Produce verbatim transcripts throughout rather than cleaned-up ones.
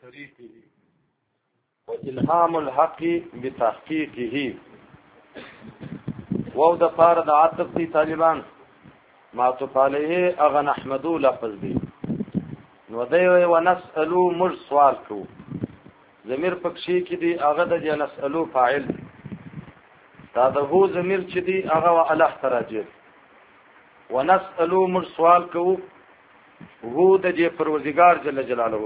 طريقه والهام الحق بتحقيقه. وو د پار د عطف دی طالبان معطوف علیه اغه نحمدو لفظ دی نو دی و نسالو مر سوال کو ضمیر پکشي کې دی اغه د نسالو فاعل دا د هو ضمیر چې دی اغه و الله تراجه و نسالو مر سوال کو هو د دې پروردگار جل جلاله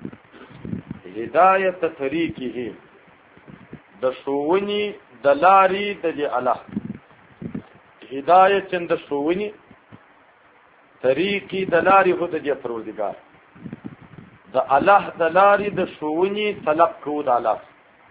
هدایت طریقه د شوونی د لارې د دې الله هدایت چند شوونی طریقې د لارې هو د دې پروردگار د الله د لارې د شوونی طلب کوو د الله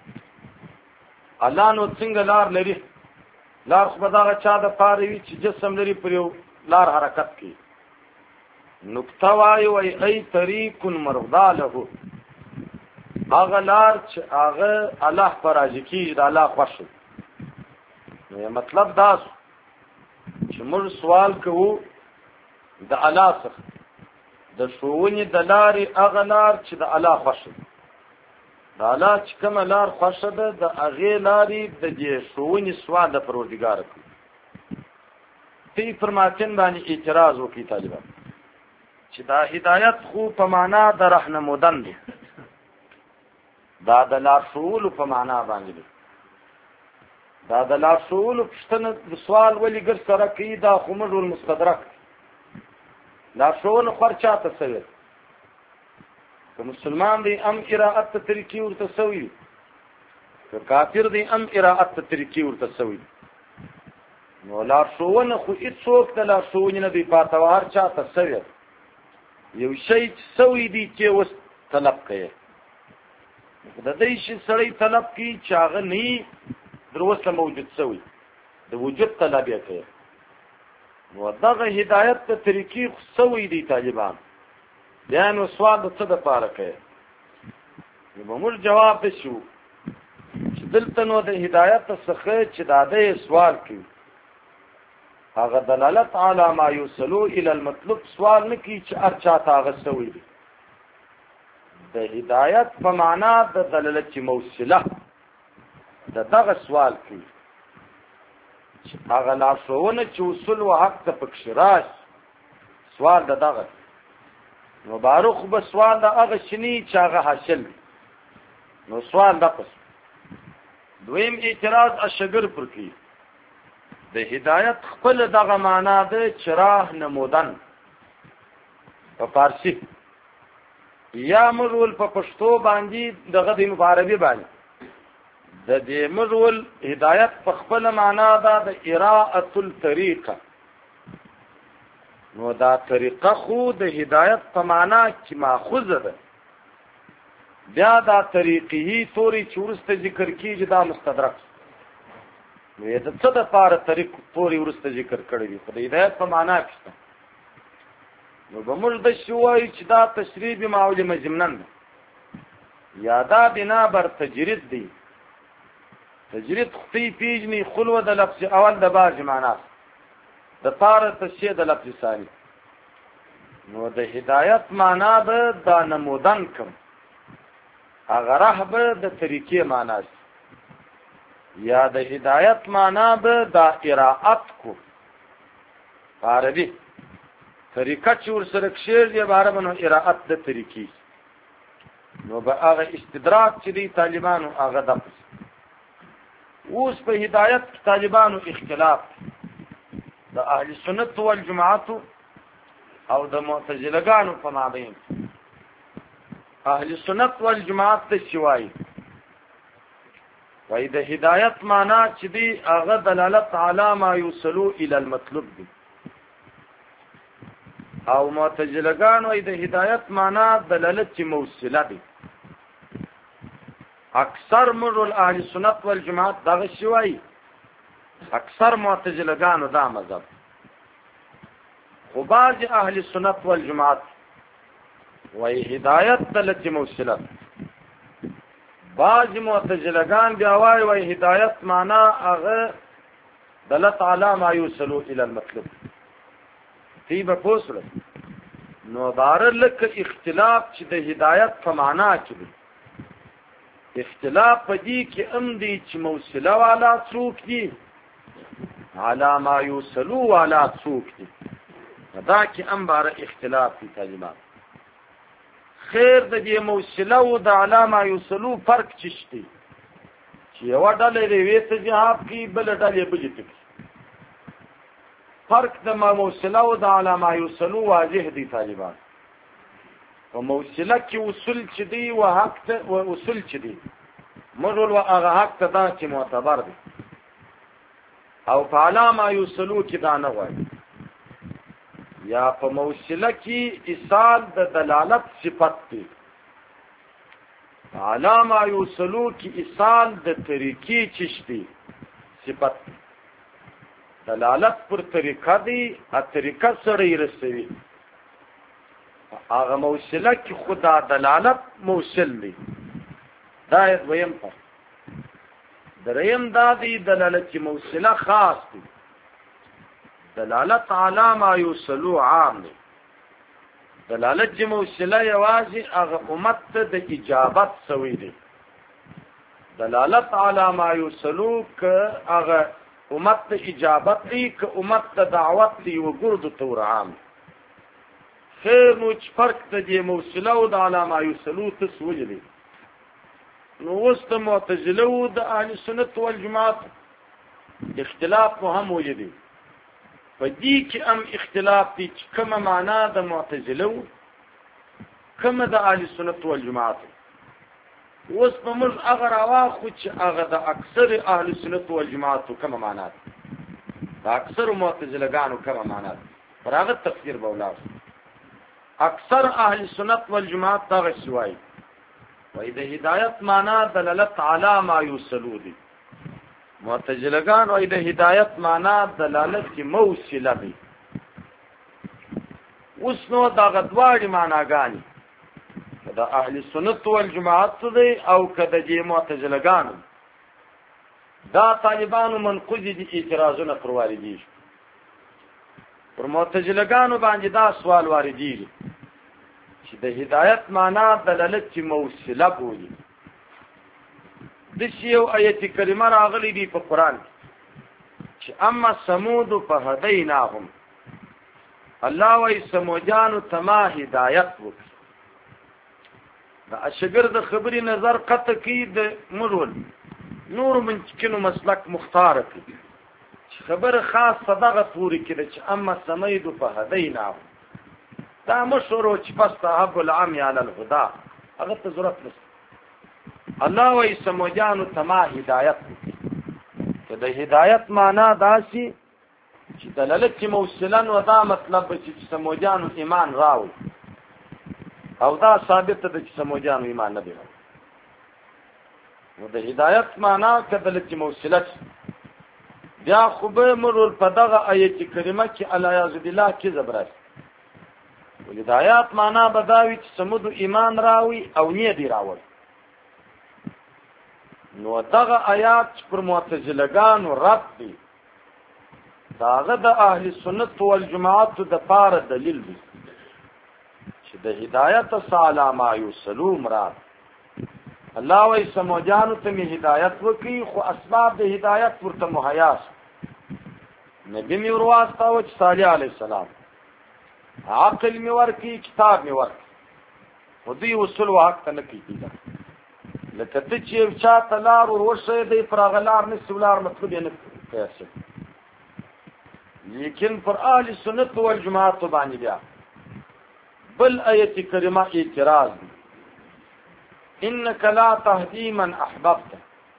الله نو څنګه لار لري لار خو به دغه چا د پاره وي چې جسم لري پر یو لار حرکت کوي نقطه وایي وای ای طریق مرضا له هغه لار چې هغه الله پر راضي کیږي د الله خوښ نو مطلب دا چې موږ سوال کوو د الله څخه د شوونی د لارې هغه لار چې د الله خوښ د الله چې کومه لار خوښ ده د هغې لارې د دې شوونی سوال د پروردګار کوي تی فرماتین باندې اعتراض وکړي طالبان چې دا هدایت خو په معنا د رهنمودن دی دا د لارښوولو په معنا باندې دی دا د لارښوولو پوښتنه د سوال ولې ګر سره کوي دا خو موږ المستدرک لارښوونه خور چاته سوی که مسلمان دی ام قرائت ته طریقې ورته سوي که کافر دی ام قرائت ته طریقې ورته سوي نو لارښوونه خو هېڅوک د لارښوونې نه دی پاته هر چاته سوی یو شی چې سوی دی چې اوس طلب کوي د دې شي سړی طلب کوي چې هغه نه در اوسه موجود سوی د وجود طلب یې کوي نو دغه هدایت ته طریقې خو سوی دی طالبان بیا نو سوال د څه دپاره کوي نو به موږ جواب ده شو چې دلته نو د هدایت څخه چې دا دی سوال کوي هغه دلالت علی ما یوصلو الی المطلوب سوال نه کوي چې هر چاته هغه سوی دی د هدایت په معنا د دلالت چې موصله د دغه سوال کوي هغه لارښوونه چې اصول و حق ته پکښې راشي سوال د دغه نو باروخ به سوال د هغه شني چې هغه حاصل نو سوال دقس دویم اعتراض اشګر پر کوي د هدایت خپل دغه معنا د چراه نمودن په فارسی یا مرول په پښتو باندې دغه د عربي باندې د دې مرول هدایت په خپل معنا ده د اراءه الطریقه نو دا طریقه خو د هدایت په معنا کې ماخوذه ده بیا دا طریقې توري چورسته ذکر کیږي دا مستدرک نو د څه د پاره طریق توري ورسته ذکر کړی دی په هدایت په معنا کې نو به موږ د شوای چې دا تشریح معلومه ضمنن یا دا بنا بر تجرید دی تجرید خطی پیجنی خلوه د لفظ اول د باج معنا د پاره تشریح د لفظ ثانی نو د هدایت معنا به دا نمودن کوم هغه رهب د طریقې معنا یا د هدایت معنا به دا قرائت کو عربي طریقه چې ورسره کشیر دی عباره بنو قرائت د طریقې نو به هغه استدراک چې دی طالبانو هغه دقس اوس په هدایت کې طالبانو اختلاف د اهل سنت والجماعت او د معتزلهګانو په مابین اهل سنت والجماعت ته شوای وای د هدایت معنا چې دی هغه دلالت علی ما یوصلو الی المطلوب دی او معتزلهګان وای د هدایت معنا دلالت چې موصله دی اکثر مرول اهل سنت والجماعت دغه شوای اکثر معتزلهګانو دا مذهب خو بعض اهل سنت والجماعت وای هدایت دلالت چې موصله بعض معتزلهګان بیا وای وای هدایت معنا هغه دلالت علی ما یوصلو الی المطلوب تی به پوسره نو بار لک اختلاف چې د هدایت په معنا کې اختلاف په دې کې ام دی چې موصله والا څوک دي علا ما یوصلو والا څوک دي دا کې ام باره اختلاف دي طالبان خیر د دې موصله او د علا ما یوصلو فرق چشتي چې یو ډلې دی وې ته جواب کې بل ډلې بل ته فرق د ما موصله او د علا ما یوصلو واضح دي طالبان او موصله کې اصول چې دی او حق ته او اصول چې دی مجرد او هغه حق ته دا چې معتبر دي او په علا ما یوصلو کې دا نه وایي یا په موصله کې اصال د دلالت صفت دی علا ما یوصلو کې اصال د طریقې چشتي صفت دی دلالت پر طریقه دی ا طریقه سره یې رسوي هغه موصله کې خدا دلالت موصل دی دا ویم په دریم دا دی دلالت چې موصله خاص دی دلالت علی ما یوصلو عام دی دلالت چې موصله یوازې هغه امت ته د اجابت سوی دی دلالت علی ما یوصلو که هغه امت ته اجابت دی که امت ته دعوت دی وګرځو تور عام خیر نو چې فرق ته دی موصله او د علی ما یوصلو تسویل دی نو اوس د معتزله او د اهل سنت والجماعت اختلاف مو هم وجدي په دې کې هم اختلاف دي چې کومه معنا د معتزله کومه د اهل سنت والجماعت اوس په موږ هغه راواخو چې هغه د اکثر اهل سنت والجماعت کومه معنا ده د اکثر معتزلهګانو کومه معنا ده پر هغه تفسیر به ولاړ اکثر اهل سنت والجماعت دا شوای وای د هدایت معنا دلالت علی ما یوصلو دي معتزلهګان وای د هدایت معنا دلالت کی موصله دي اوس نو دا غدواړي معناګانی د اهل سنت والجماعت دي او کده دي معتزلهګان دا طالبانو منقض دي اعتراضونه پر واردي پر معتزلهګانو باندې دا سوال واردي چې د هدایت معنا دلالت کی موصله بولي د شیو آیت کریمه راغلی دی په قران چې اما سمود فهدیناهم الله وای سمودانو تما هدایت وکړه دا شګرد خبري نظر قطع کی د مرول نور من کینو مسلک مختار کی خبر خاص صدقه پوری کړي چې اما سمید فهدیناهم دا مشورو چې فاستحب العام علی الهدى هغه ته ضرورت نشته الله وای سمودانو تما هدایت ته د هدایت معنا داسي چې دلالت چې موصلن و دا مطلب چې سمودانو ایمان راو او دا ثابت ده چې سمودانو ایمان نه دی نو د هدایت معنا کدل چې موصلت بیا خو به مرول په دغه آیت کریمه کې الیاذ بالله کې زبرات هدایت معنا بداوی چې سمود ایمان راوي او نه دی راوي نو دغه آیات پر معتزلهګانو رد دي داغه د اهل سنت والجماعت د پاره دلیل دی چې د هدایت صالح ما یوصلو مراد الله وای سموجانو ته می هدایت وکي خو اسباب د هدایت ورته مهیاس نبی می ورواستو چې صالح علی السلام عقل می ورکی کتاب می ورکی خو دوی وصول حق ته نه کیږي لکه ته چې چا تلار ورشه دی فراغلار نه سولار مطلب نه پیسې لیکن پر اهل سنت والجماعت باندې بیا بل آیت کریمه اعتراض انک لا تهدی من احببت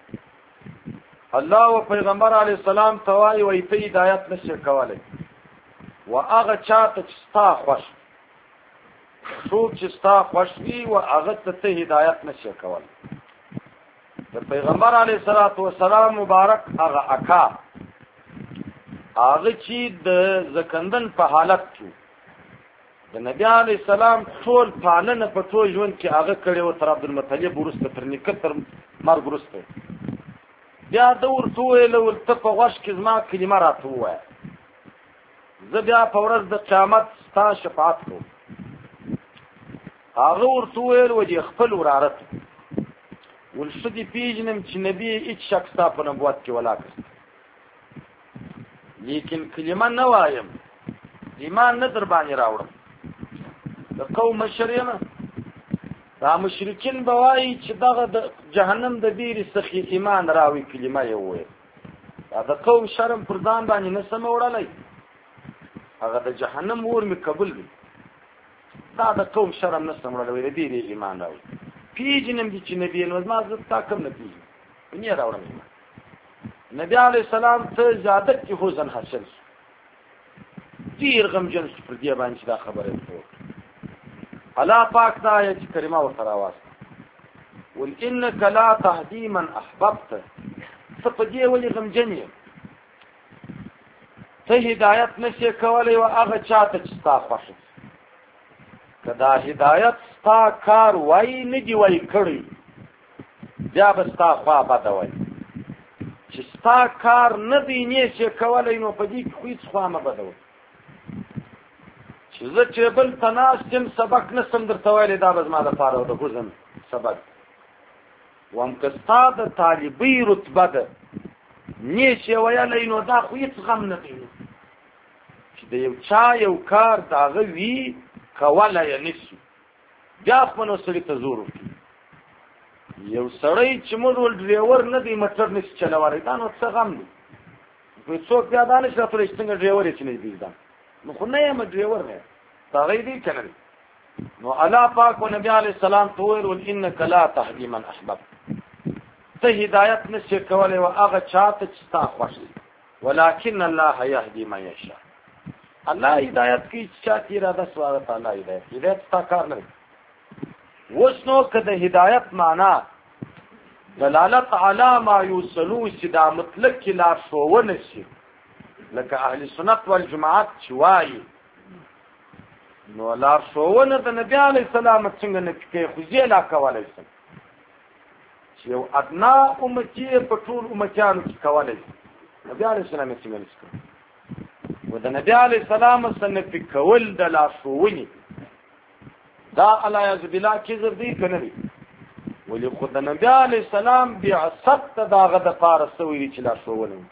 الله او پیغمبر علی السلام توای وی ته هدایت نشي کولای و هغه چاته چې ستا خوش څوک چې ستا خوش وي و هغه ته هدایت نشي کولای د پیغمبر علی السلام مبارک هغه اکا هغه چې د زکندن په حالت کې د نبی علی السلام ټول پالنه په ټول ژوند کې هغه کړي او تر عبدالمطلب ورسته تر نیکه تر مرګ ورسته بیا د ورته ویل ورته په غوښ کې زما کلمه راته وایه زه بیا په ورځ د قیامت ستا شفاعت کوم هغه ورته ویل وجه خپل ورارت ولشدي پیژنم چې نبی هیڅ شک ستا په نبوت کې ولا کړ لیکن کلمه نه وایم ایمان نه در باندې راوړم د قوم مشر یم دا مشرکین به وایي چې دغه د جهنم د ډېرې څخه ایمان راوي کلمه یې وویل دا د قوم شرم پر ځان باندې نه سم وړلی هغه د جهنم اور مې قبول دی دا د قوم شرم نه سم وړلی د ډېرې ایمان راوي پیژنم دي چې نبی نو ما زه تا کوم نه پیژنم نه راوړم ایمان نبی علیه السلام ته زیادت کې حزن حاصل شو ډېر غمجن شو پر دې باندې دا خبره وکړه الله پاک دا آیت کریمه ورته راواستله ول انک لا تهدی من احببت ته په دې ولې غمجن یې ته هدایت نشې کولی و هغه چاته چې ستا خوښ که دا هدایت ستا کار وایي نه دي وایي کړی بیا به ستا خوا بده وایي چې ستا کار نه دی نشې کولی نو په دې کې خو هېڅ خوا مه بده وایي چې زه چې بل ته ناست یم سبق نسم درته ویلی دا به زما دپاره د حزن سبق وم که ستا د طالبۍ رتبه ده نیشې ویلی نو دا خو هېڅ غم نه دی چې د یو چا یو کار د هغه وي کولی یې نشي بیا خو نو سړي ته زور وکړي یو سړی چې موږ ول ډریور نه دی موټر نشي چلولی دا نو څه غم دی څوک بیا دا نشي راتلی چې څنګه ډریور یې چې نه دی زده نو خو نه یم ډریور نه هغه دی که نه دی نو الله پاک و نبی علیه السلام ته وویل ول انک لا تهدي من احببت ته هدایت نشې کولی و هغه چا ته چې ستا خوښ دی ولکن الله یهدي من یشاء الله هدایت کوي چې چا ته اراده سو هغه ته الله هدایت هدایت ستا کار نه دی اوس نو که د هدایت معنا دلالت علی ما یوصلو چې دا مطلق کې لارښوونه شي لکه اهل سنت والجماعت چې وایي نو لارښوونه د نبي علیه السلام څنګه نه کوي خو زه لا کولی شم چې یو ادنا امتي په ټول امتیانو کې کولی شي نبي علیه السلام یې څنګه نشي کولی و د نبي علیه السلام څخه نفي کول د لارښوونې دا علیاذ بالله کذب دی که نه دی ولې خو د نبي علیه السلام بعثت ته د هغه دپاره سوی دی چې لارښوونه وکړي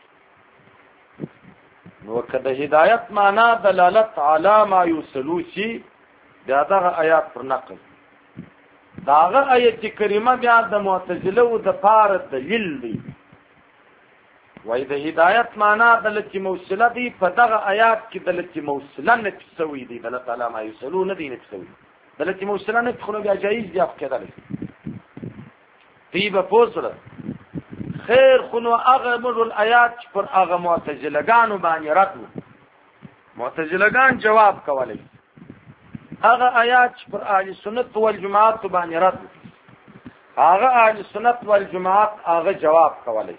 نو که د هدایت معنا دلالت علی ما یوصلو شي بیا دغه آیات پر نقل د هغه آیت کریمه بیا د معتزلو دپاره دلیل دی وایي د هدایت معنا دلته موصله دی په دغه آیات کې دلته موصله نفي سوی دی دلته علی ما یوصلو نه دی نفي سوی دلته موصله نفي خو نو بیا جایز دی اف کېدلی دی به پوه سره خیر خو نو هغه موږ الآیات چې پر هغه معتزلګانو باندې رد وو معتزلګان جواب کولی هغه آیات چې پر اهل سنت والجماعت باندې رد وو هغه اهل سنت والجماعت هغه جواب کولی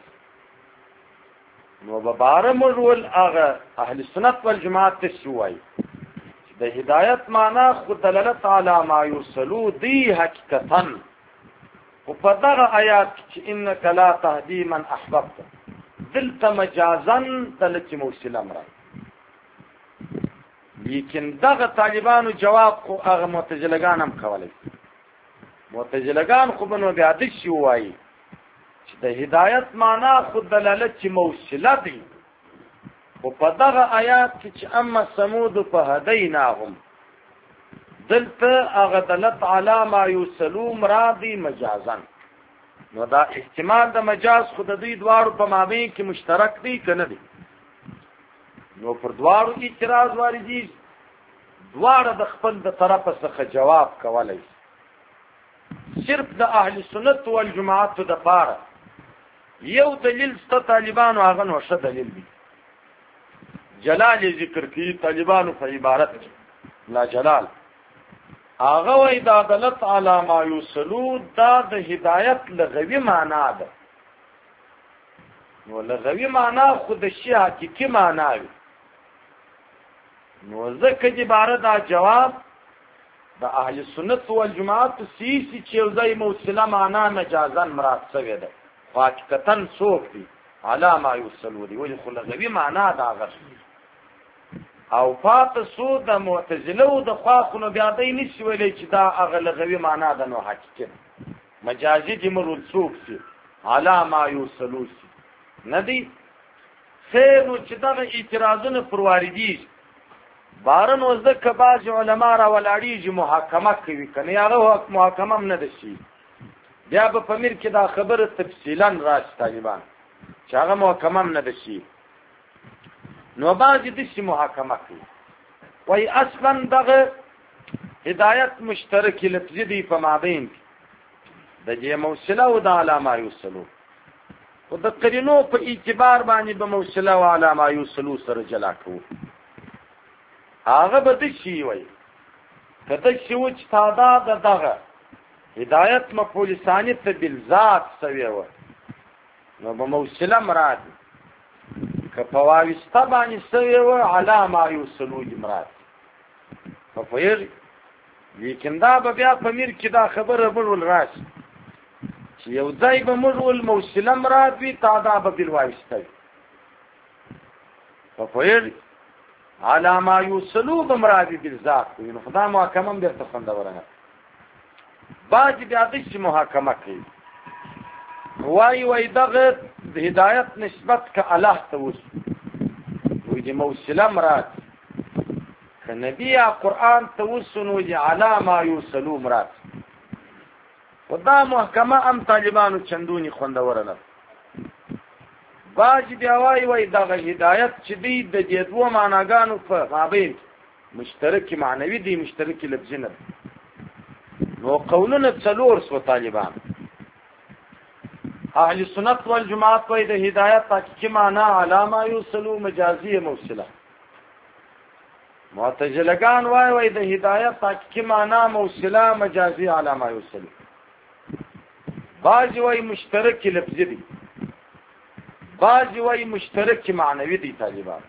نو به باره موږ ول هغه اهل سنت والجماعت ته څه وایي د هدایت معنا خو دلالت علی ما یوصلو دی حقیقتا و په دغه آیات چې انک لا تهدي من احببت دلته مجازا دلته موصله مراد لیکن دغه طالبانو جواب خو هغه معتزلګان هم کولی معتزلګان خو به نو بیا داسې ووایي چې د هدایت معنا خو دلالت چې موصله دی و په دغه آیات کې چې اما ثمود فهدیناهم دلته هغه دلالت علی ما یوصلو مرادی مجازا نو دا احتمال د مجاز خو د دوی دواړو په مابین کې مشترک دی که نه دی نو پر دواړو اعتراض واردي دواړه د خپل د طرفه څخه جواب کولی صرف د اهل سنت والجماعت دپاره یو دلیل سته طالبانو هغه نو ښه دلیل دی جلال ذکر کوي طالبانو په عبارت کې لا جلال هغه وایي دا دلالت علی ما یوصلو دا د هدایت لغوي معنا ده نو لغوي معنا خو د شي حقیقي معنا وي نو ځکه عباره دا جواب د اهل سنت والجماعت سیسی چې یو ځای موصله معنا مجازا مراد شوې ده حقیقتا څوک دي علی ما یوصلو دي ولې خو لغوي معنا ده هغه او فات سو د معتزله او د خوا خو نو بیا دای نشي ویلی چې دا هغه لغوي معنا ده نو حقیقت مجازي دي مرول څوک سي علا ما یوصلو سي ندی خیر نو چې دغه اعتراضونه پر واردي بارن وزده که بعض علما را ولاړیږي محاکمه کوي کنه هغه محاکمه هم نه ده شي بیا به په میر کې دا خبره تفصیلا راشي طالبان چې هغه محاکمه هم نه ده شي نو بعضې داسې محاکمه کوي وایي اصلا دغه هدایت مشترکې لفظي دی په مابین کې د جې موصله او د علامه یوصلو خو د قرینو په اعتبار باندې به موصله او علامه یوصلو سره جلا کوو هغه به داسې وایي که داسې و چې تعداد د دغه هدایت مفعول ثاني ته بالذات سوی وه نو به موصله مراد که په واوسته باندې سوی وه علامه یوصلو دې مراد په پوهېږي لیکن دا به بیا په میر کې دا خبره مړول راشي چې یو ځای به مړول موصله مراد وي تعدا به بالواوسته وي په پوهېږي علامه یوصلو به مراد بالذات وي نو خدا محاکمه هم درته خوندوره نه بعضې بیا داسې محاکمه کوي وایي وایي دغه د هدایت نسبت که الله ته وشو وایي د موصله مراد که نبی یا قرآن ته وشو نو د علامه یوصلو مراد و دا محکمه هم طالبانو چندونې خوندوره نه بعضې بیا وایي وایي دغه هدایت چې دی د دې دوه معناګانو په مابین مشترکې معنوي دی مشترکې لفظي نه دی نو قولونه څلور سوه طالبان اهل سنت والجماعت وایي د هدایت حقیقي معنا علامه یوصلو مجازي موصله معتزلګان وایي وایي د هدایت حقیقي معنا موصله مجازي علامه یوصلو بعضې وایي مشترکې لفظي دی بعضې وایي مشترکې معنوي دی طالبان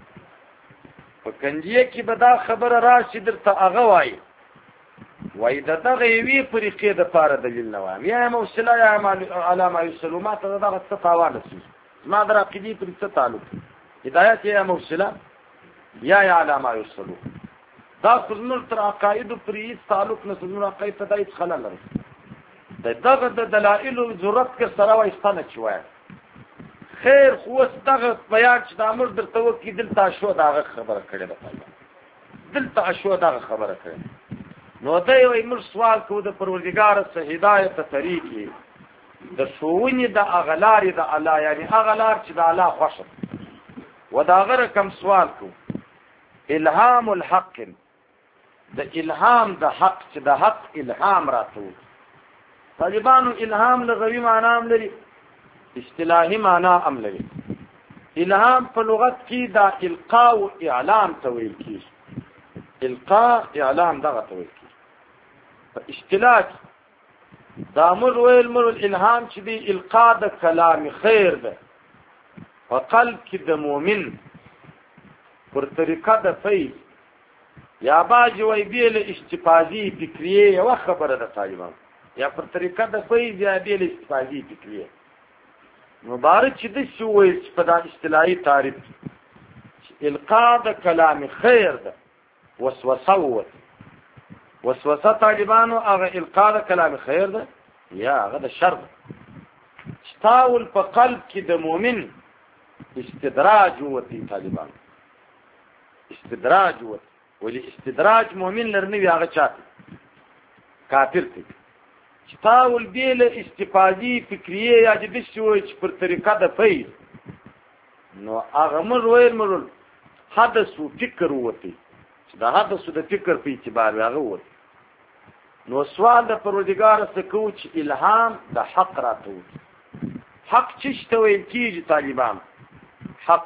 په کنجیه کې به دا خبره راشي درته هغه وایي وایي د دغه یوې فرقې دپاره دلیل نه وایم یا موصله یا علامه یوصلو ما ته د دغه څه تاوان رسېږي زما د عقیدې پرې څه تعلق هدایت یا موصله یا یا علامه یوصلو دا خو زموږ تر عقایدو پرې هېڅ تعلق نه زموږ عقاید ته دا هېڅ خلل لري د دغه د دلایلو ضرورت که سره وایي ستا نه چې وایم خیر خو اوس دغه بیان چې دا موږ درته وکړي دلته اشو د هغه خبره کړې ده دلته اشو دغه خبره کړې نو دی وایي موږ سوال کوو د پروردګاره څه هدایت طریقې د ښوونې د هغه لارې د الله یعنې هغه لار چې د الله خوښه و د هغه رقم سوال کوو الهام الحق د الهام د حق چې د حق الهام راته و طالبانو الهام لغوي معنا هم لري اصطلاحي معنا هم لري الهام په لغت کې دا القاء او اعلام ته ویل کېږي القاء اعلام دغه ته ویل کېږي په اصطلاح دا موږ ویل موږ الهام چې دی القاء د کلام خیر ده په قلب کې د مؤمن پر طریقه د فیض یا بعضې وایي بېله استفاضي فکریې یوه خبره ده طالبان یا پر طریقه د فیض یا بېله استفاضي فکریې مبارک چې داسې وویل چې په دا اصطلاحي تعریف چې القاء د کلام خیر ده وسوسه ووت وسوسه طالبانو هغه القاء د کلام خیر ده یا هغه د شر ده چې تاول په قلب کې د مؤمن استدراج ووتی طالبانو استدراج ووت ولې استدراج مؤمن لر نه وي هغه چاته کافر ته چې تاول بېله استفاضي فکریې یا چې داسې وایي چې پر طریقه د فیض نو هغه موږ ویل موږ حدث و فکر ووتی چې د حدث و د فکر په اعتبار وي هغه ووتی نو سوال د پروردګاره څه کوو چې الهام د حق راته وکړي حق څه ته ویل کېږي طالبان حق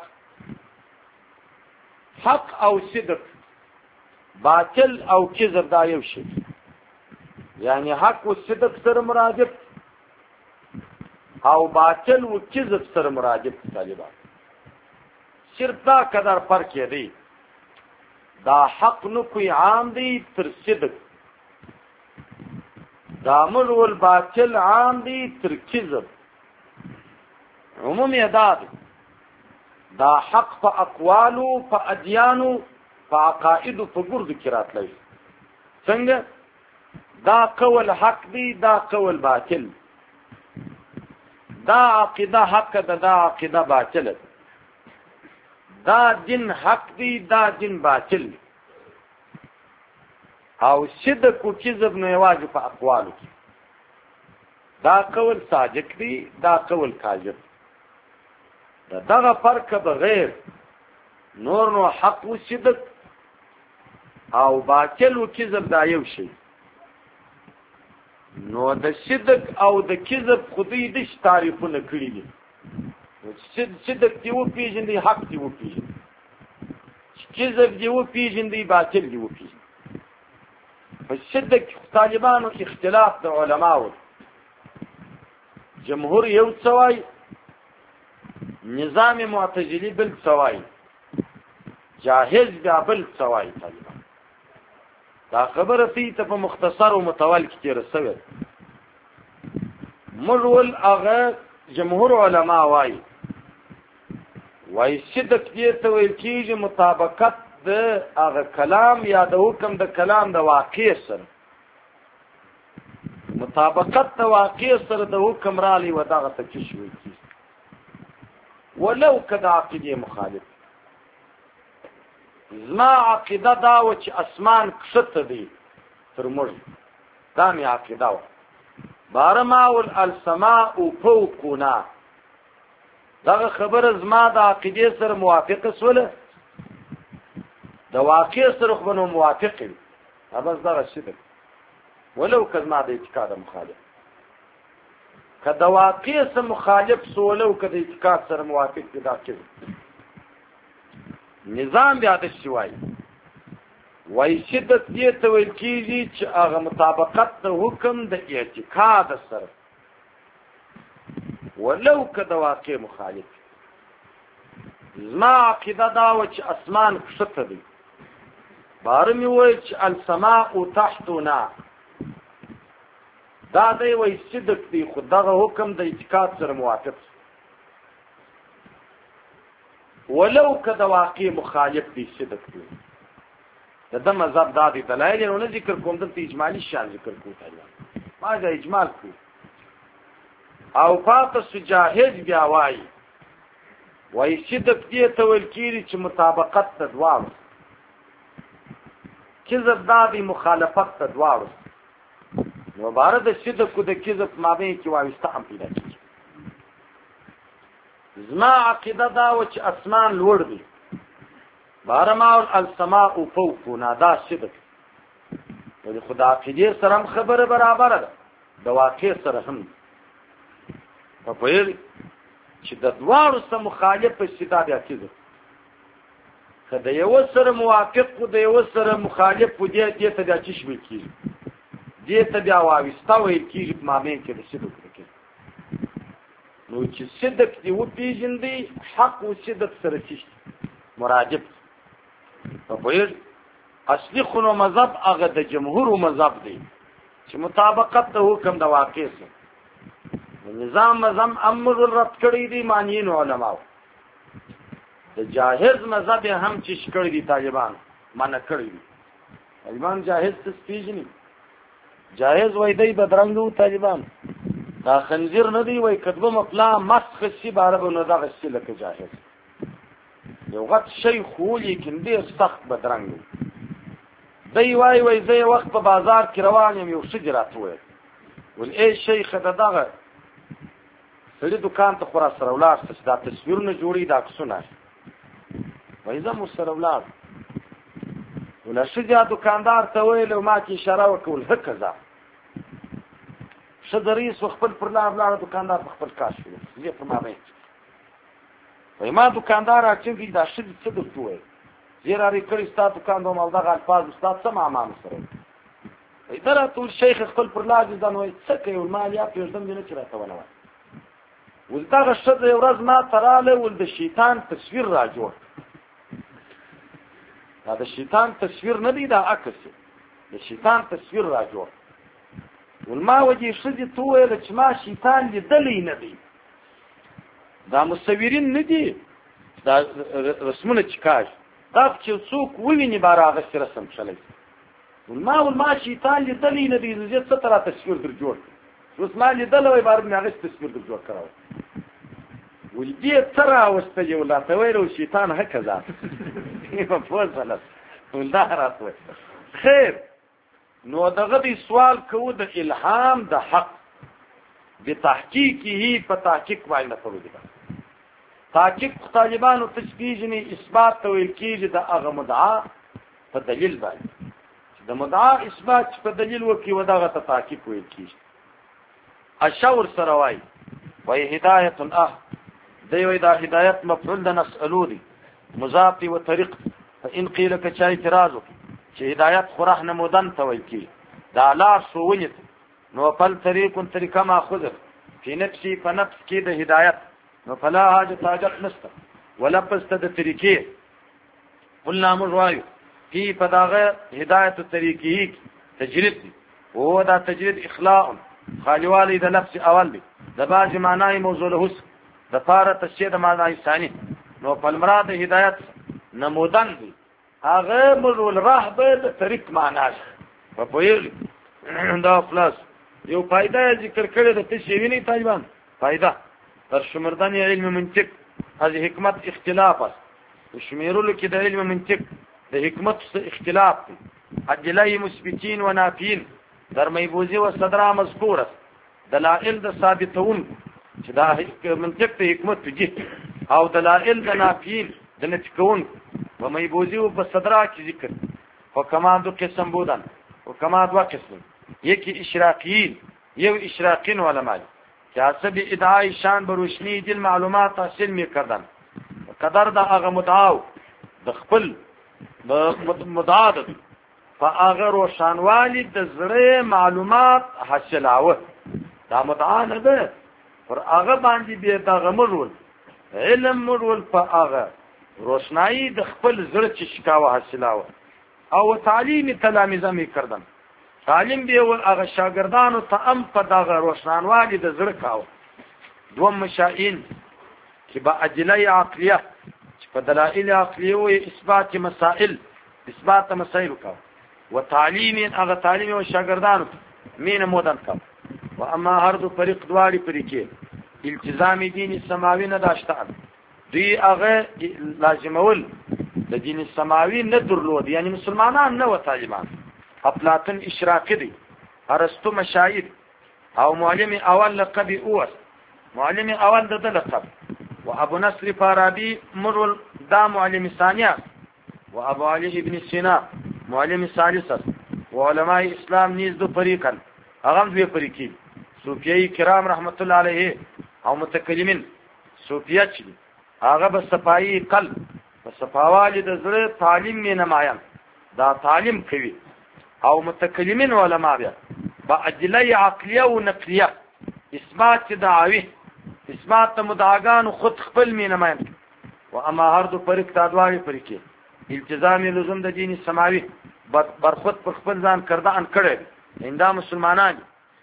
حق او صدق باطل او کذب دا یو شی یعنی حق و صدق سره مرادف او باطل و کذب سره مرادف طالبان صرف دا قدر فرق دی دا حق نو کوئی عام دی تر صدق دا مر والباطل عام دی تر کذب عمومی ادا دی دا حق په اقوالو په ادیانو په عقائدو په ګردو کې راتلی څنګه دا قول حق دی، دا قول باطل. دا عقیده حق ده، دا عقیده باطل ده. دا دین حق دی، دا دین باطل دی. او صدق و کذب نو یوازې په اقوالو کې. دا قول صادق دی، دا قول کاذب. دا دغه فرق بغیر نور نو حق و صدق او باطل و کذب دا یو شی. نو د صدق او د کذب خودی د تعریفونه کړی دي. صدق دی و پیژندي، حق دی و پیژندي، کذب دی و پیژندي، باطل دی و پیژندي. په صدق طالبانو اختلاف د علماو. جمهور یو څوای، نظام معتزلی بل څوای، جاهز بیا بل څوای. طالبان دا خبره ته په مختصر او متول کې تیر شوی. مرول هغه جمهور علما وای وای صدق دې ته ویل کېږي مطابقت د هغه کلام یا د حکم د کلام د واقع سره، مطابقت د واقع سره د حکم را لې و دغه ته کې شوی کېږي ولو کدا عقیده مخالف. زما عقیده دا و چې اسمان کښته دی تر موږ، دا مې عقیده وه. بارماول السماء فوقنا، دغه خبره زما د عقیدې سره موافقه سوله، د واقع سره خو به نو موافق وي. بس دغه صدق ولو که زما د اعتقاد مخالف. که د واقع سره مخالف سو ولو که د اعتقاد سره موافق دی، دا کذب. نظام بیا داسې وایي وایي صدق دې ته ویل کېږي چې هغه مطابقت د حکم د اعتقاد سره ولو که د واقع مخالف. زما عقیده دا وه چې اسمان کښته دی. باره مې وویل چې السماء تحتنا، دا دی وایي صدق دی، خو دغه حکم د اعتقاد سره موافق ولو که د واقع مخالف دی صدق دی. د ده مذهب دا دی. دلایل یې نه ذکر کوم، دلته اجمالي شان ذکر کوو. ما دا اجمال کوو. او پاته سو جاهز بیا وایي وایي صدق دې ته ویل کېږي چې مطابقت د دواړو، کذب دا دی مخالفت د دواړو. نو باره د صدق و د کذب مابین کې وایسته هم پیدا کېږي. زما عقیده دا و چې اسمان لوړ دی. بارماول السماء فوقنا، دا صدق. ولې خو د عقیدې سره هم خبره برابره ده، د واقع سره هم. په پوهېږئ چې د دواړو سره مخالف شي، دا بیا کذب. که د یوه سره موافق و د یوه سره مخالف و، دې دې ته بیا څه شی ویل کېږي؟ دې ته بیا واویسته ویل کېږي په مابین کې د صدق د کذب. نو چې صدق دې وپېژندئ، حق و صدق سره څه شي مرادف. په پوهېږئ اصلي خو نو مذهب هغه د جمهورو مذهب دی چې مطابقت د حکم د واقع سره. نظام مذهب امر رد کړی دی مانین علماء. د جاهز مذهب هم چې کړی دی طالبان منع کړی دی. طالبان جاهز څه پیژني؟ جاهز وای دی بدرنګ وو طالبان. دا خنزیر نه دی وای کتبه مپلا مسخ شي باره به نو دغه شي لکه جاهز. یو غټ شی خو لیکن ډېر سخت بدرنګ وو. دی وای وای زه یو وخت په بازار کې روان یم، یو ښځې راته وویل ول ای شیخه د دغه سړي دکان ته خو را سره ولاړ شه چې دا تصویرونه جوړي، دا عکسونه. وایي زه مو سره ولاړ. وله ښځې دکاندار ته ویل او ما کې اشاره وکړه ول ښه که ځه. ښځه رئیس و خپل پر لار ولاړه، دکاندار په خپل کار شو. زه پر مابین وایي ما دکاندار راچوکي دا ښځې څه درته وویل؟ زه رارې کړی ستا دکان دوم همدغه الفاظ ستا څه معما سره وایي ده راته ویل شیخ خپل پر لار دې ځان وایي څه کوې؟ ول ما یا پرېږدم دې نه چې راته ونه وایي. ول دغه ښځه یو ورځ ما ته راغله، ول د شیطان تصویر را جوړ. دا د شیطان تصویر نه دی، دا عکس دی. د شیطان تصویر را جوړ. ول ما وجې ښځې ته وویله چې ما شیطان لیدلی نه دی، دا مصورین نه دي، دا رسمونه چې کاږي، دا چې څوک وویني به راغسې رسم کښلی. ما ول ما شیطان لیدلی نه دی زه څه تر تصویر در جوړ اوس ما لیدل وای بار مې هغه تصویر در جوړ کړو ول دې تر اوسته یو لا ته ویلو شیطان هکذا په فوزله ول دا راته خیر نو دغه دی سوال کوو د الهام د حق بتحقیقه په تحقیق باندې پرو دي تحقیق طالبانو تشبیهنی اثبات ته ویل کیږي د هغه مدعا په دلیل باندې د مدعا اثبات په دلیل وکي ودغه ته تحقیق ویل کیږي اشور سروای وای هدایت اه دی وای دا هدایت مفعول د نسالو دي مضاف و طریق فان قیل ک چای اعتراض چې هدایت خورح نمودن ته ویل کی دا لار سوونی نو فل طریق طریقه ماخذ فی نفسی فنفس کی د هدایت نو فلا حاجت حاجت نسته ولپس ته د طریقې قلنا مروایو فی فداغه هدایت طریقې تجرید دی او دا تجرید اخلاء خالیوالی د لفظ اول دی د باج معنی موضوع له د فاره تشید معنی ثانی نو فالمراد هدایت نمودن دی هغه مرول رهب د طریق معناش په پویل دا خلاص یو فائدہ ذکر کړی د تشوینی طالبان فائدہ تر شمردن علم منطق از حکمت اختلاف است شمیرول کې د علم منطق د حکمت اختلاف دی ادله مثبتین و نافین در میبوزی و صدرا مذکور است دلائل د ثابتون چې دا منطق د حکمت دی او دلائل د نافین د نتکون و میبوزی و بصدرا کی ذکر و کما دو قسم بودن و کما دو قسم یکی اشراقیین یو اشراقین علماء که حسب ادعای شان بروشنی دل معلومات حاصل می کردن قدر دا اغا مدعاو د خپل د مدعا فاغه روشنوالی د زړه معلومات حاصلاوه دا مدعا نه ده پر هغه باندې به دغه مرول علم مرول فاغه روشنایی د خپل زړه چې شکاوه حاصلاوه او تعلیم تلامذه می کردن تعلیم به ول هغه شاګردانو ته ام په دغه روشنوالی د زړه کاوه دوم مشائین چې با ادله عقلیه چې په دلایل عقلیه او اثبات مسائل اثبات مسائل وکاو وتعلیم هغه تعلیم او شاګردانو مين مودن کا و اما هر دو فريق دواري فريقه التزام دین سماوی نه داشته دی هغه لازمول د دین سماوی نه درلود یعنی مسلمانان نه و طالبان افلاطون اشراقی دی ارسطو مشاهد او معلم اول لقب اوس معلم اول د لقب و ابو نصر فارابی مرول دا معلم ثانیه و ابو علی ابن سینا معلم ثالثه و علماء اسلام نیز دو فریقان هغه دوی فریقی صوفیای کرام رحمت الله علیه او متکلمین صوفیات چې هغه به صفای قلب و صفاوالی د زړه تعلیم می نمایان دا تعلیم کوي او متکلمین علماء بیا با ادله عقلیه و نقلیه اثبات دعوی اثبات مدعاگان خود خپل می نمایان و اما هر دو فریق تادواری فریقی التزام لزوم د دین سماوی بر خود پر خپل ځان کرده ان کړي اندا مسلمانان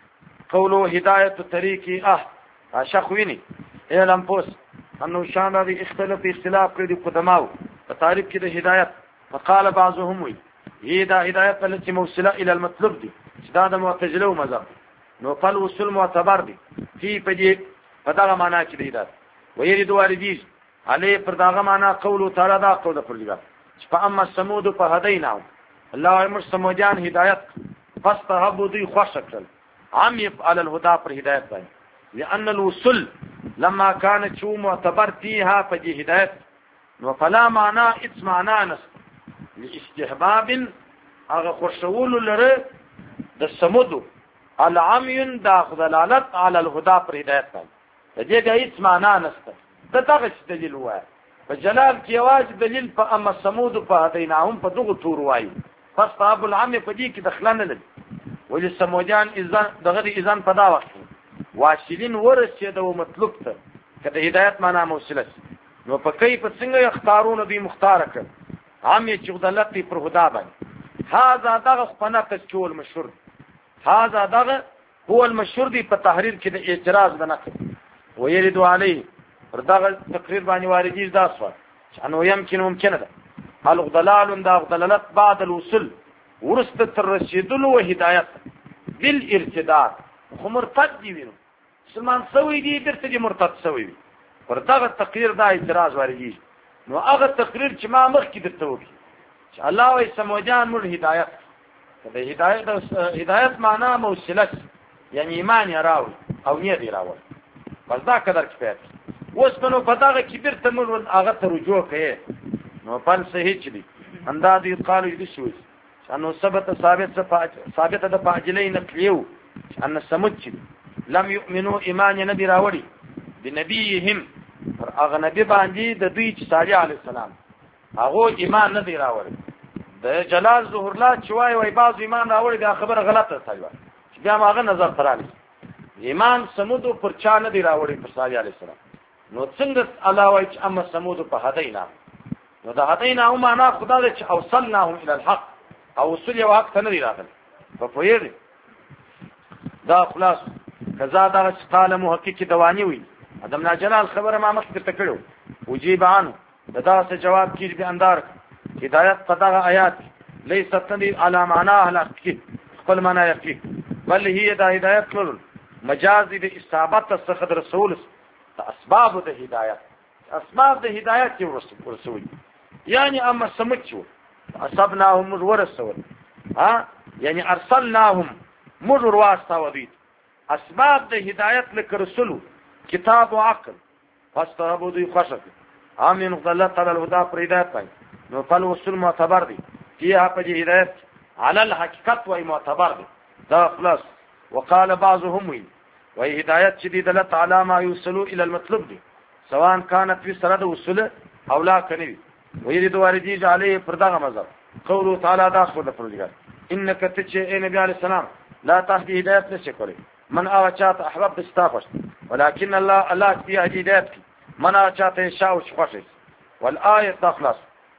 قولو هدایت طریقی اه اشخوینی علم پوس انه شان د اختلاف اختلاف کړي قدماو په تعریف کې د هدایت فقال بعضهم وی هي دا هدایت التي موصله الى المطلوب دي دا د معتزله او مذهب نو فل وصول معتبر دي فی پدې په دا معنا کې دی دا ويريد واردی علی پر دا معنا قول تعالی دا قول پر لګا فاما السمود فهدينا الله امر سمودیان هدایت فاستهبوا دي خوشکل عم يفعل الهدى پر هدایت باندې لان الوصول لما كانت شو معتبر فيها فدي هدایت وفلا معنى اتس معنى نس لاستحباب هغه خوشول لره د سمودو العمي دا دلالت على الهدى پر هدایت باندې دې د اتس معنى نس دا دغه دلیل وای په جلال کې आवाज دلیل په اما سمود په هدیناهم په دغه تور وای فاصحاب العم په دې کې دخلنه لري ولې سمودیان اذن دغه اذن په دا وخت واصلین ورسېدو مطلوب ته کله هدایت معنا موصله نو په کوي په څنګه اختارونه به مختار کړ عام یې چې دلته پر هدا باندې هاذا دغه خپنه تشول مشهور هاذا دغه هو المشهور دی په تحریر کې د اعتراض د نقد ويرد علیه پر دغه تقریر باندې واردی دا سوال انه يمكن ممکنه ده الغدلال دا غدلالت بعد الوصول ورسته تر رسیدلو و هدایت بالارتداد خو مرتد دي وینو مسلمان سوی دي درته دي مرتد سوی دي پر دغه تقریر دا اعتراض واردی نو هغه تقریر چې ما مخکې درته وکړي چې الله وایي سموجان موږ هدایت د هدایت هدایت معنا موصله یعنی ایمان یې راوړي او نیت یې راوړي بس دا قدر کفایت اوس نو په دغه کې بیرته موږ هغه ته رجوع کوي نو فل صحیح چې دي اندازې قالو دي شوي انه ثبت ثابت ثابت د فاجلې نقلیو ان سمج لم يؤمنوا ایمان نبی راوړي بنبيهم پر هغه نبی باندې د دوی چې صالح علی السلام هغه ایمان نه دی راوړي د جلال ظهور الله چوي وای باز ایمان راوړي دا خبره غلطه تایو چې بیا هغه نظر ترالي ایمان سمود پر چا نه دی راوړي پر صالح علی السلام نو څنګه علاوه چې اما سمود په هدینا نو دا هدینا او معنا خدای چې اوصلناهم الى الحق او وصول یو حق ته نه دی راغلی په پوهیږي دا خلاص کذا دا چې قال محقق دوانی وي ادم جلال خبره ما مخکې ته کړو وجيب عنه دا څه جواب کیږي به اندار هدایت قدغه آیات ليست تدل على معناها الحقيقي خپل معنا یقین بل هي دا هدایت کول مجازي د اصابت څخه رسول اسباب د هدایت اسباب د هدایت ورسول يعني اما سمچو اصبناهم ورسول ها يعني ارسلناهم مر واسطه وديت اسباب د هدایت لک رسول کتاب او عقل فاستهبوا ذي خشب امن غلط على الهدى فريدات پای نو فل وصول معتبر دي فيها په هدایت على الحقیقت و معتبر دي دا خلاص وقال بعضهم وي وهي هدایت شديد دلت على ما يوصلوا الى المطلوب دي سواء كانت في سرد وصول او لا کني ويريد واردي عليه پردغه مذهب قوله تعالى داخل الفرجات انك تجي اي نبي عليه السلام لا تهدي هدایت نشي کولی من اوچات احباب استافش ولكن الله الله في هدایت من اوچات انشاء وشخص والايه تخلص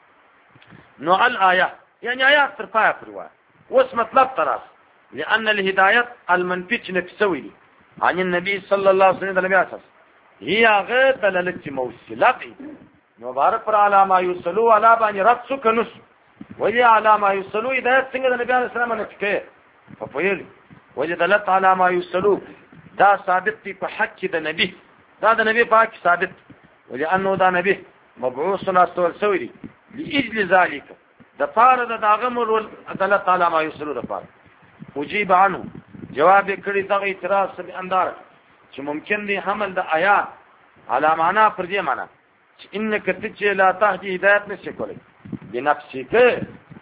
نوع الايه يعني ايات ترفع فروا واسم مطلب طرف لان الهدايه المنفيش نفسوي عن النبي صلى الله عليه وسلم هي غير دلاله موصله مبارک پر علامه یوسلو علا باندې رد سو کنس وجه علامه یوسلو هدایت څنګه د نبی علیہ السلام نه تکه په پویل وجه دلت علامه یوسلو دا ثابت دی په حق د نبی دا د نبی پاک ثابت وجه انه دا نبی مبعوث رسول سوی لاجل ذلك د فار د داغه مول دلت علامه یوسلو د فار وجيب عنه جواب کړي دغه اعتراض به اندار چې ممکن دی حمل د آیات علی معنا پر دې معنا انك تجي لا تهدي هدایت نشي کولی بنفسك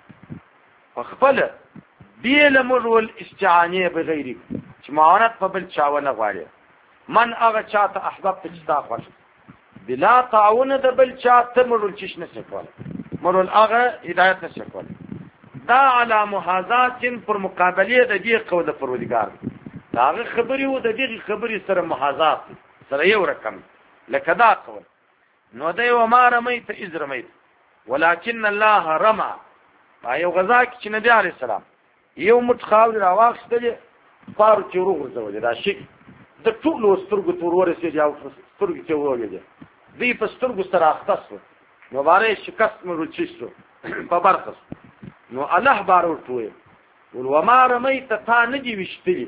فخپل بیل مرول استعانه بغیرک چې معاونت په بل چاونه غواړي من هغه چاته احباب ته چتا خوښ بلا تعاون د بل چاته مرول چش نشي کولی مرول هغه هدایت نشي کولی دا علی محاذات پر مقابله د دې قول پروردگار دا خبري و د دې خبري سره محاذات سره یو رقم لکه دا قول نو دی و ما رمیت اذ رمیت ولكن الله رمى ایو غزا کې چې نبی علی السلام یو متخاور راواخستل فار چورو ورځول دا شي د ټولو سترګو تور ورسې جاو سترګو ته وګورئ دی په سترګو سره اختص نو باره شکست مې ورچیسو په برخص نو الله بار ورته ول و ما رمیت تا نجی وشتلی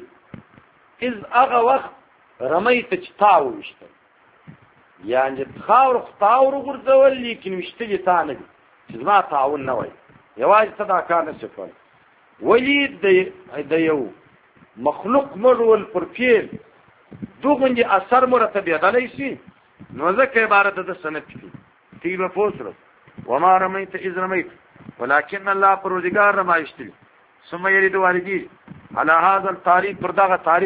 اذ هغه وخت رمیت چې تا وشتل يعني تخاور خطاور غرزول لیکن وشتلی تا نه چې ما تعاون نه وای یواز صدا کار نشي کول ولید د یو مخلوق مرول پر پیل دوغندې اثر مرتب یادلای شي نو ځکه عبارت د سنت کی تیبه پوسره وما رمیت اذ رمیت ولكن الله پروردگار رمایشتلی ثم يريد واردی على هذا التعريف پر دغه تعریف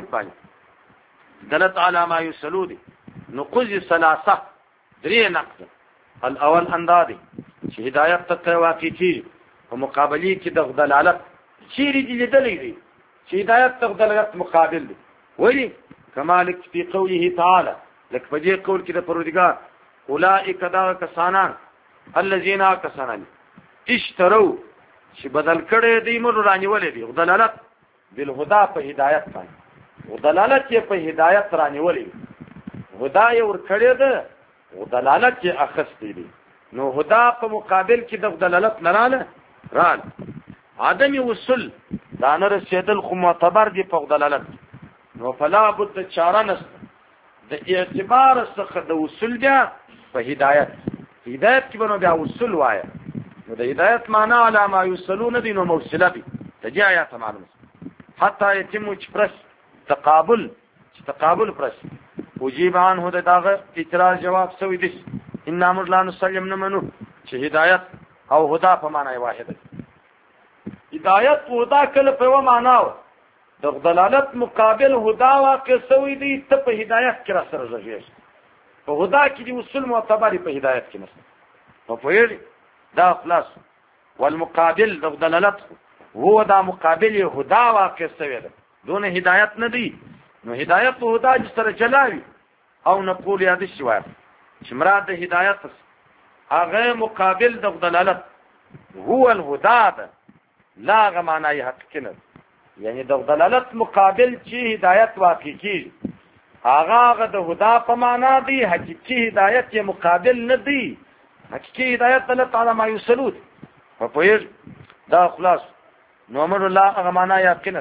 باندې دلت على ما يسلودي نقض ثلاثه درې نقد الاول اندادي چې هدایت ته واقع کی په مقابله کې د دلالت چیرې دي دلې دي چې هدایت ته دلالت مقابل دي ولی کمالک فی قوله تعالی لك فجي قول کې د پروردگار اولئک دا کسانان الذين كسانان اشتروا چې بدل کړي دي مر رانیولې دي دلالت بالهدى په هدایت باندې او دلالت یې په هدایت رانیولې هدايه ور کړی ده او دلالت یې اخستې دي نو هدا په مقابل کې د دلالت نه رااله رال عدم وصول دا نه رسیدل خو معتبر دی په دلالت نو فلا بد چاره نشته د اعتبار څخه د وصول بیا په هدایت هدایت کې بنو بیا وصول وایي نو د هدایت معنا علی ما یوصلون دي نو موصله دي تجي آیات معلومه حتی یتم چپرس تقابل تقابل پرس وجیب عنه د داغه اعتراض جواب سوی دي ان امر لا نسلم نمنو چې هدایت او هدا په معنی واحده هدایت او هدا کله په معنا د دلالت مقابل هدا واقع سوی دي ته په هدایت کې را سره ځي په هدا کې دی وصول معتبر په هدایت کې نشته په پوهیږي دا خلاص والمقابل د دلالت هو دا مقابل هدا واقع سوی ده دون هدایت نه دی نو هدایت او هدا چې سره چلاوي او نقول یاد شوای چې مراد د هدایت هغه مقابل د دلالت هو الهدى ده لا غمانای حقیقی نه یعنی د دلالت مقابل چې هدایت واقع کی هغه هغه د هدا په معنا دی حقیقي هدایت یې مقابل نه دی حقیقي هدایت الله تعالی ما یوصلون په پوهر دا خلاص نو امر الله هغه معنا یقینا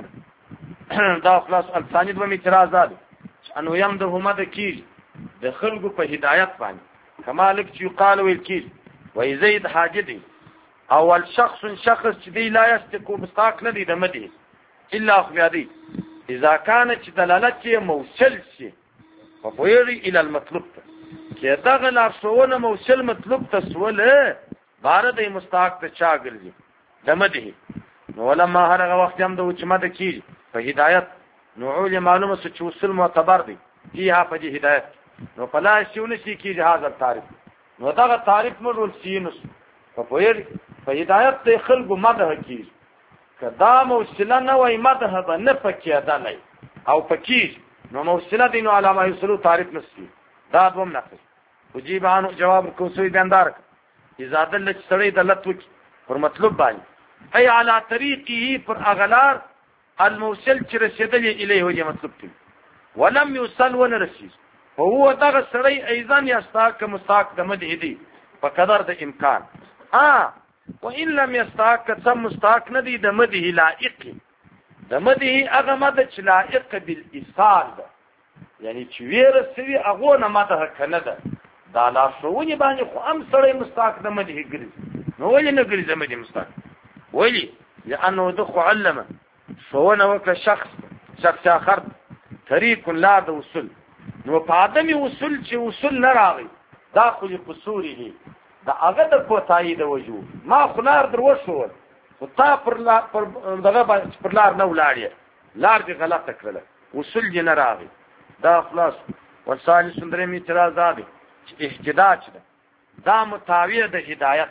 دا خلاص الثاني دوه اعتراضات انه يمده مد کیل د خلقو په هدایت باندې کمالک چې قال ویل کیل و زید حاجدي اول شخص شخص چې دی لا یستقو مستاق نه دی د مدي الا خیادي اذا كانت دلالت موصل شي فبويري الى المطلوب کې دغه لارښوونه موصل مطلوب تسوله بار د مستاق ته چا ګرځي د مدي نو ولما هرغه وخت هم د وچمه کیږي په هدایت نوعول معلومه چې وصول معتبر دي فيها په هدایت نو فلا شيون شي کیږي هاذا تعریف نو دا تعریف مرول سینس په پوهر په هدایت ته خلق مدح کیږي کدا موصله نه وای مدح به نه پکې ده او پکې نو موصله دي نو علامه یوصلو تعریف نشي دا دوم نقص وجيب عنه جواب کوسوي بیاندار اذا دل سړی دلت وک پر مطلب باندې اي على طريقه پر اغلار الموصل چې رسیدلی الیه وجه مطلب دی ولم يوصل ونرسي هو دغه سړی ايضا یستاق مستاق د مدح دي په قدر د امکان اه وان لم يستاق كم مستاق ندي د مدح لائق د مدح هغه مدح چې لائق بالايصال ده یعنی چې ویره سوي هغه نه مدح کنه ده دا لا شوونی باندې خو ام سړی مستاق د مدح ګرځي نو ولې نه ګرځي د مدح مستاق ولې لانه دخو علمه شوونه وکړه شخص شخص اخر طریق لا د وصول نو په ادمي وصول چې وصول نه راغی دا خو قصوري دا هغه د کوتای د وجو ما خلار در وشو او تا پر لا پر دغه پر لار نه ولاړی لار دې غلطه کړله وصول یې نه راغی دا خلاص وصال سندري می اعتراضات اهتداء ده دا متابع د هدایت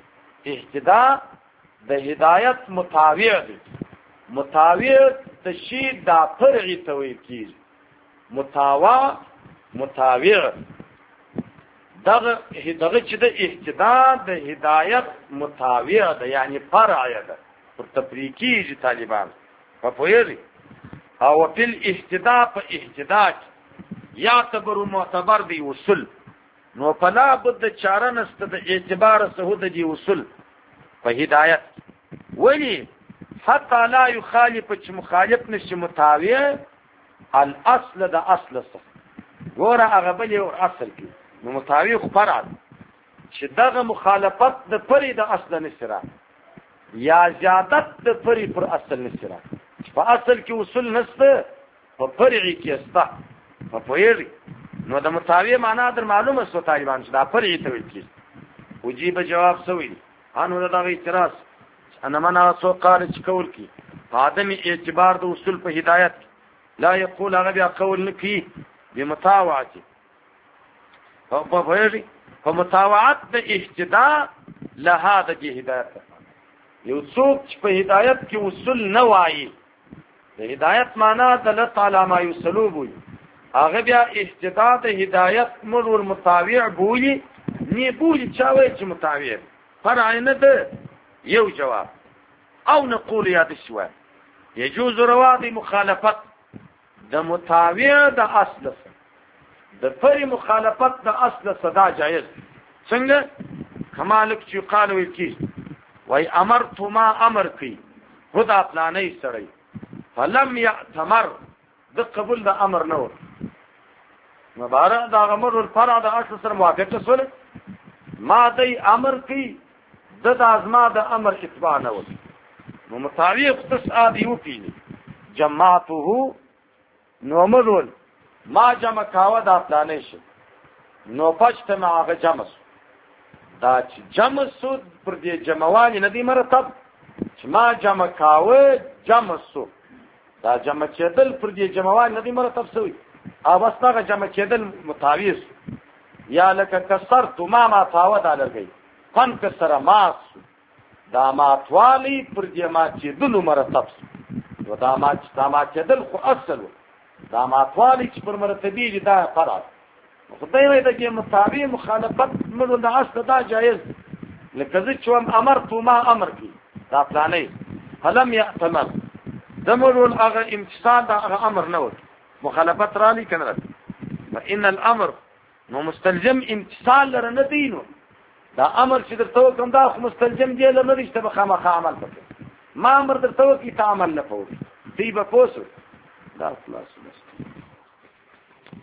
اهتداء د هدایت متابع دي متابع د شی دا فرعي توي کیږي متاوا متابع دغه دغه چې د اهتداء د هدایت متابع ده یعنی فرع ده پر تفریقی طالبان په پوهیږي او په الاهتداء په اهتداء یعتبر معتبر دی وصول نو فلا بد چاره نست د اعتبار سهود دی وصول په هدایت ولی حتی لا يخالف چې مخالف نشي متابع الاصل د اصل څخه ګوره هغه بل یو اصل کې نو متابع خو فرع چې دغه مخالفت د پری د اصل نشره یا زیادت د پری پر اصل نشره په اصل کې اصول نشته په فرعي کې استه په پوهیږي نو د متابع معنا در معلومه سو طالبان چې دا فرعي ته ویل کیږي وجيب جواب سوي انو دا اعتراض انا منا سو قال چې کول کی عدم اعتبار د اصول په هدایت لا يقول هغه بیا قول نکي بمتاوعته او په ویری په متاوعت د اهتداء له د هدایت یو څوک چې په هدایت کې اصول نه وایي د هدایت معنا د الله تعالی ما یوصلو بوي هغه بیا اهتداء د هدایت مرور متابع بوي نه بوي چاوي چې متابع فرع نه ده یو جواب او نقول یا د شوا يجوز روادي مخالفت د متابع د اصل د پری مخالفت د اصل صدا جائز څنګه کمالک چې قالو کی وای امرت ما امر کی خدا پلانې سړی فلم یعتمر د قبول د امر نه و مبارک دا امر ور فرع د اصل سره موافقه سره ما دې امر کی د ازما د امر اتباع نه و نو مطابق تسعه یو پیلی جماعته نو امرول ما جمع کاوه دا پلانې شي نو پښته ما هغه جمع دا چې جمع سو پر دې جمعوالي ندی مرتب چې ما جمع کاوه جمع سو دا جمع کېدل پر دې جمعوالي ندی مرتب سوی او بس هغه جمع کېدل متاویز یا لکه کسرت ما ما تعود علیږي فن کسر ماس دا ماتوالی پر دې ما کېدل مرتب سو دا ما دا ما کېدل خو اصل دا ماتوالی چې پر مرتبه دي دا فرض خدای وایي دا چې متابع مخالفت موږ د اصل دا جایز لکه چې هم امر تو ما امر کی دا پلانې فلم یعتمر دمرول هغه امتثال دا هغه امر نه و مخالفت را لي کنه فان الامر نو مستلزم امتثال لره نه دینو دا امر چې درته کوم دا خو مستلزم دی لره نشته به خامخا عمل وکړي ما امر درته کوي تعامل نه پوي دی به پوسو دا خلاص